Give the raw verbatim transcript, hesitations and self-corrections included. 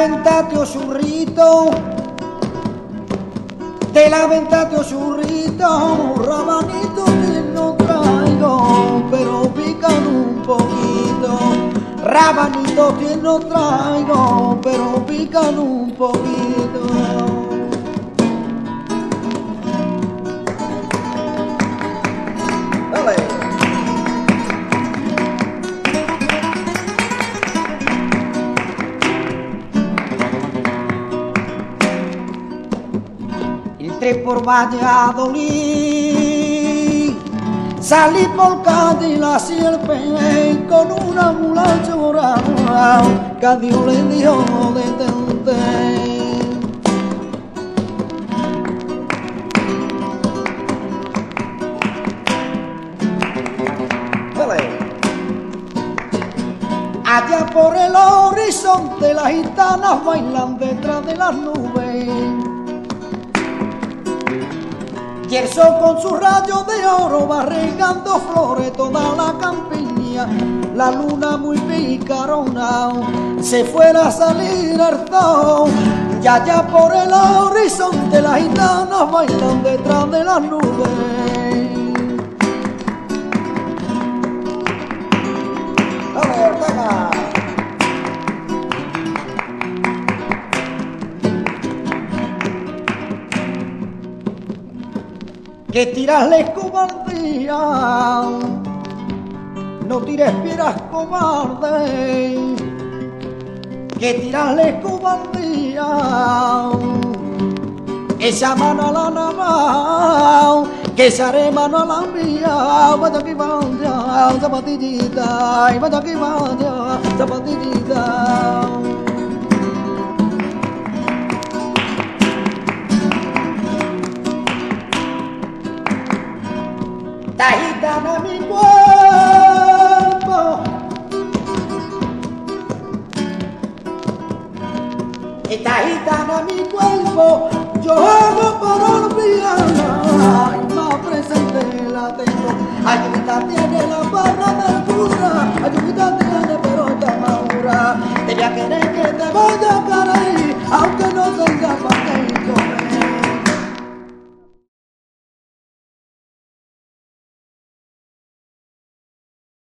venta tío churrito, de la venta tío churrito, rabanito que no traigo, pero pican un poquito. Rabanito que no traigo, pero pican un poquito. Dale. Entré por Valladolid, salí por calle la sierpe con una mula llorada que a Dios le dio detente. Allá por el horizonte las gitanas bailan detrás de las nubes. Y el sol con sus rayos de oro va regando flores toda la campiña. La luna muy picarona se fuera a salir el sol. Y allá por el horizonte las gitanas bailan detrás de las nubes. ¡Dale, Ortega! Que tirasle cobardía, no tires piedras cobarde, que tirasle cobardía, esa mano a la navaja, que se haré mano a la mía, vaya que vaya, zapatillita, y vaya que vaya, zapatillita. Esta gitana mi cuerpo, esta gitana mi cuerpo, yo hago para olvidarla, y más presente la tengo. Ayudita tiene la barra del cura, ayudita tiene pero está madura, te voy a querer que te vaya a caer,